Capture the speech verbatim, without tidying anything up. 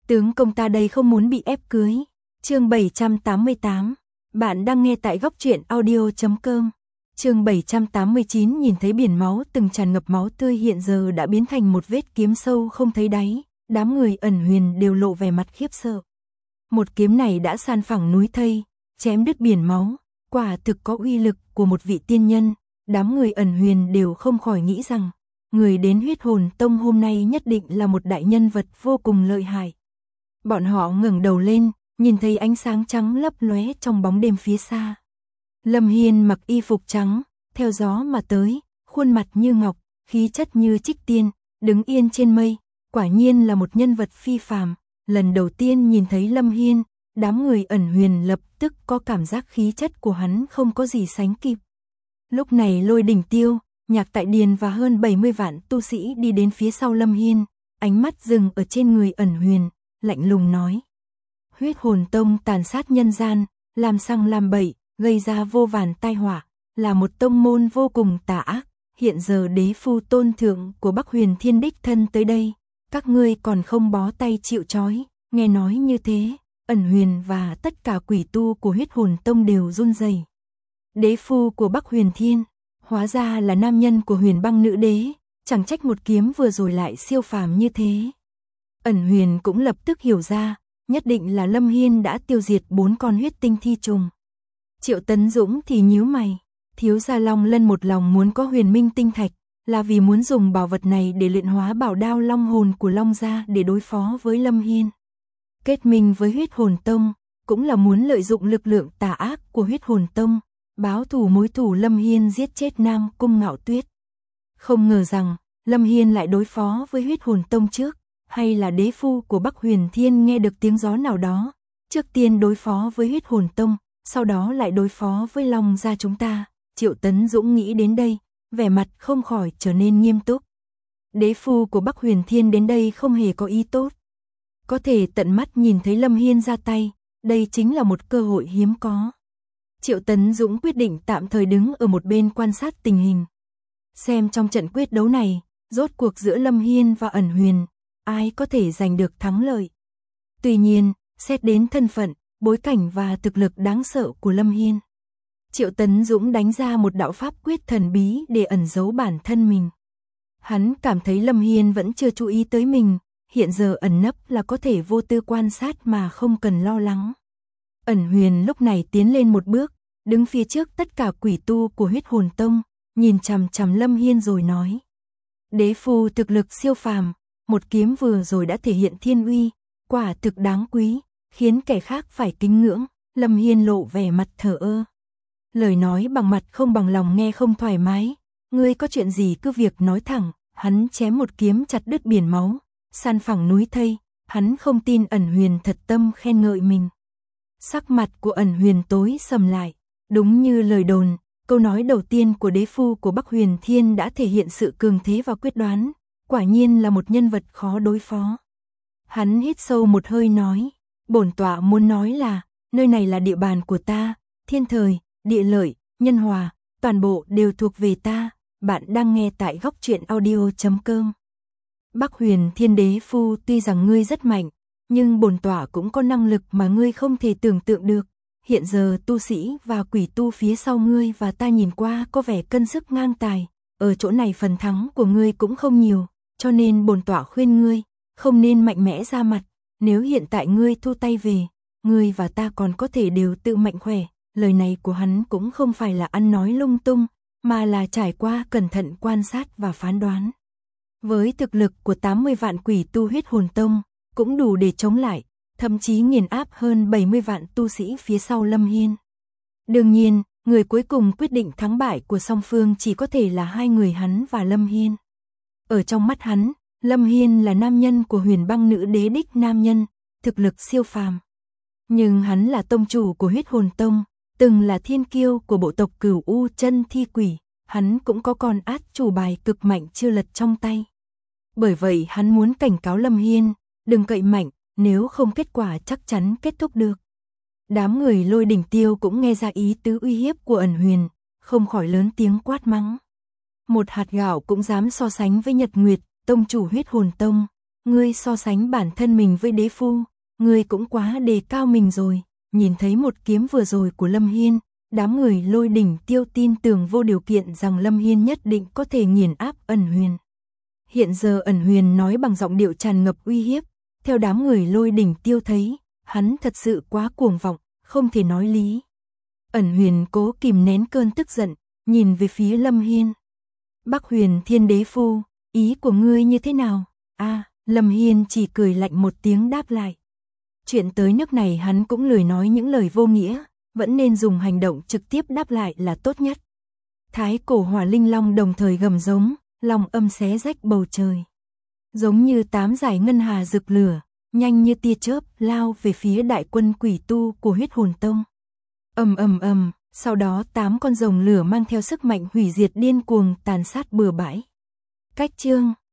Tướng công ta đây không muốn bị ép cưới. Chương bảy trăm tám mươi tám. Bạn đang nghe tại góc truyện audio chấm com. Chương bảy trăm tám mươi chín. Nhìn thấy biển máu từng tràn ngập máu tươi hiện giờ đã biến thành một vết kiếm sâu không thấy đáy, đám người ẩn huyền đều lộ vẻ mặt khiếp sợ. Một kiếm này đã san phẳng núi thây, chém đứt biển máu, quả thực có uy lực của một vị tiên nhân. Đám người ẩn huyền đều không khỏi nghĩ rằng, người đến Huyết Hồn Tông hôm nay nhất định là một đại nhân vật vô cùng lợi hại. Bọn họ ngẩng đầu lên, nhìn thấy ánh sáng trắng lấp lóe trong bóng đêm phía xa. Lâm Hiên mặc y phục trắng, theo gió mà tới, khuôn mặt như ngọc, khí chất như trích tiên, đứng yên trên mây, quả nhiên là một nhân vật phi phàm. Lần đầu tiên nhìn thấy Lâm Hiên, đám người ẩn huyền lập tức có cảm giác khí chất của hắn không có gì sánh kịp. Lúc này Lôi Đỉnh Tiêu, Nhạc Tại Điền và hơn bảy mươi vạn tu sĩ đi đến phía sau Lâm Hiên, ánh mắt dừng ở trên người ẩn huyền, lạnh lùng nói. Huyết Hồn Tông tàn sát nhân gian, làm sằng làm bậy, gây ra vô vàn tai họa, là một tông môn vô cùng tà ác. Hiện giờ đế phu tôn thượng của Bắc Huyền Thiên đích thân tới đây, các ngươi còn không bó tay chịu trói. Nghe nói như thế, ẩn huyền và tất cả quỷ tu của Huyết Hồn Tông đều run rẩy. Đế phu của Bắc Huyền Thiên, hóa ra là nam nhân của Huyền Băng Nữ Đế, chẳng trách một kiếm vừa rồi lại siêu phàm như thế. Ẩn huyền cũng lập tức hiểu ra, nhất định là Lâm Hiên đã tiêu diệt bốn con huyết tinh thi trùng. Triệu Tấn Dũng thì nhíu mày, thiếu gia Long Lân một lòng muốn có huyền minh tinh thạch, là vì muốn dùng bảo vật này để luyện hóa bảo đao long hồn của Long gia để đối phó với Lâm Hiên. Kết minh với Huyết Hồn Tông, cũng là muốn lợi dụng lực lượng tà ác của Huyết Hồn Tông, báo thù mối thù Lâm Hiên giết chết Nam Cung Ngạo Tuyết. Không ngờ rằng, Lâm Hiên lại đối phó với Huyết Hồn Tông trước, hay là đế phu của Bắc Huyền Thiên nghe được tiếng gió nào đó, trước tiên đối phó với Huyết Hồn Tông, sau đó lại đối phó với Long gia chúng ta. Triệu Tấn Dũng nghĩ đến đây, vẻ mặt không khỏi trở nên nghiêm túc. Đế phu của Bắc Huyền Thiên đến đây không hề có ý tốt. Có thể tận mắt nhìn thấy Lâm Hiên ra tay, đây chính là một cơ hội hiếm có. Triệu Tấn Dũng quyết định tạm thời đứng ở một bên quan sát tình hình. Xem trong trận quyết đấu này, rốt cuộc giữa Lâm Hiên và ẩn huyền, ai có thể giành được thắng lợi. Tuy nhiên, xét đến thân phận, bối cảnh và thực lực đáng sợ của Lâm Hiên, Triệu Tấn Dũng đánh ra một đạo pháp quyết thần bí để ẩn giấu bản thân mình. Hắn cảm thấy Lâm Hiên vẫn chưa chú ý tới mình, hiện giờ ẩn nấp là có thể vô tư quan sát mà không cần lo lắng. Ẩn huyền lúc này tiến lên một bước, đứng phía trước tất cả quỷ tu của Huyết Hồn Tông, nhìn chằm chằm Lâm Hiên rồi nói. Đế phu thực lực siêu phàm, một kiếm vừa rồi đã thể hiện thiên uy, quả thực đáng quý, khiến kẻ khác phải kính ngưỡng. Lâm Hiên lộ vẻ mặt thờ ơ. Lời nói bằng mặt không bằng lòng nghe không thoải mái, ngươi có chuyện gì cứ việc nói thẳng. Hắn chém một kiếm chặt đứt biển máu, san phẳng núi thây, hắn không tin ẩn huyền thật tâm khen ngợi mình. Sắc mặt của ẩn huyền tối sầm lại, đúng như lời đồn, câu nói đầu tiên của đế phu của Bắc Huyền Thiên đã thể hiện sự cường thế và quyết đoán, quả nhiên là một nhân vật khó đối phó. Hắn hít sâu một hơi nói, bổn tọa muốn nói là, nơi này là địa bàn của ta, thiên thời, địa lợi, nhân hòa, toàn bộ đều thuộc về ta. Bạn đang nghe tại góc truyện audio chấm com. Bắc Huyền Thiên đế phu, tuy rằng ngươi rất mạnh, nhưng bổn tọa cũng có năng lực mà ngươi không thể tưởng tượng được. Hiện giờ tu sĩ và quỷ tu phía sau ngươi và ta nhìn qua có vẻ cân sức ngang tài, ở chỗ này phần thắng của ngươi cũng không nhiều, cho nên bổn tọa khuyên ngươi không nên mạnh mẽ ra mặt. Nếu hiện tại ngươi thu tay về, ngươi và ta còn có thể đều tự mạnh khỏe. Lời này của hắn cũng không phải là ăn nói lung tung, mà là trải qua cẩn thận quan sát và phán đoán. Với thực lực của tám mươi vạn quỷ tu Huyết Hồn Tông, cũng đủ để chống lại, thậm chí nghiền áp hơn bảy mươi vạn tu sĩ phía sau Lâm Hiên. Đương nhiên, người cuối cùng quyết định thắng bại của song phương chỉ có thể là hai người hắn và Lâm Hiên. Ở trong mắt hắn, Lâm Hiên là nam nhân của Huyền Băng Nữ Đế đích nam nhân, thực lực siêu phàm. Nhưng hắn là tông chủ của Huyết Hồn Tông, từng là thiên kiêu của bộ tộc Cửu U Chân Thi Quỷ, hắn cũng có con át chủ bài cực mạnh chưa lật trong tay. Bởi vậy hắn muốn cảnh cáo Lâm Hiên, đừng cậy mạnh, nếu không kết quả chắc chắn kết thúc được. Đám người Lôi Đỉnh Tiêu cũng nghe ra ý tứ uy hiếp của ẩn huyền, không khỏi lớn tiếng quát mắng. Một hạt gạo cũng dám so sánh với Nhật Nguyệt, tông chủ Huyết Hồn Tông, ngươi so sánh bản thân mình với đế phu, ngươi cũng quá đề cao mình rồi. Nhìn thấy một kiếm vừa rồi của Lâm Hiên, đám người Lôi Đỉnh Tiêu tin tưởng vô điều kiện rằng Lâm Hiên nhất định có thể nghiền áp Ẩn Huyền. Hiện giờ Ẩn Huyền nói bằng giọng điệu tràn ngập uy hiếp, theo đám người Lôi Đỉnh Tiêu thấy, hắn thật sự quá cuồng vọng, không thể nói lý. Ẩn Huyền cố kìm nén cơn tức giận, nhìn về phía Lâm Hiên. Bắc Huyền Thiên Đế Phu, ý của ngươi như thế nào? A, à, Lâm Hiên chỉ cười lạnh một tiếng đáp lại. Chuyện tới nước này hắn cũng lười nói những lời vô nghĩa, vẫn nên dùng hành động trực tiếp đáp lại là tốt nhất. Thái cổ hỏa linh long đồng thời gầm giống, long âm xé rách bầu trời. Giống như tám dải ngân hà rực lửa, nhanh như tia chớp lao về phía đại quân quỷ tu của Huyết Hồn Tông. Ầm ầm ầm, sau đó tám con rồng lửa mang theo sức mạnh hủy diệt điên cuồng tàn sát bừa bãi. Cách chương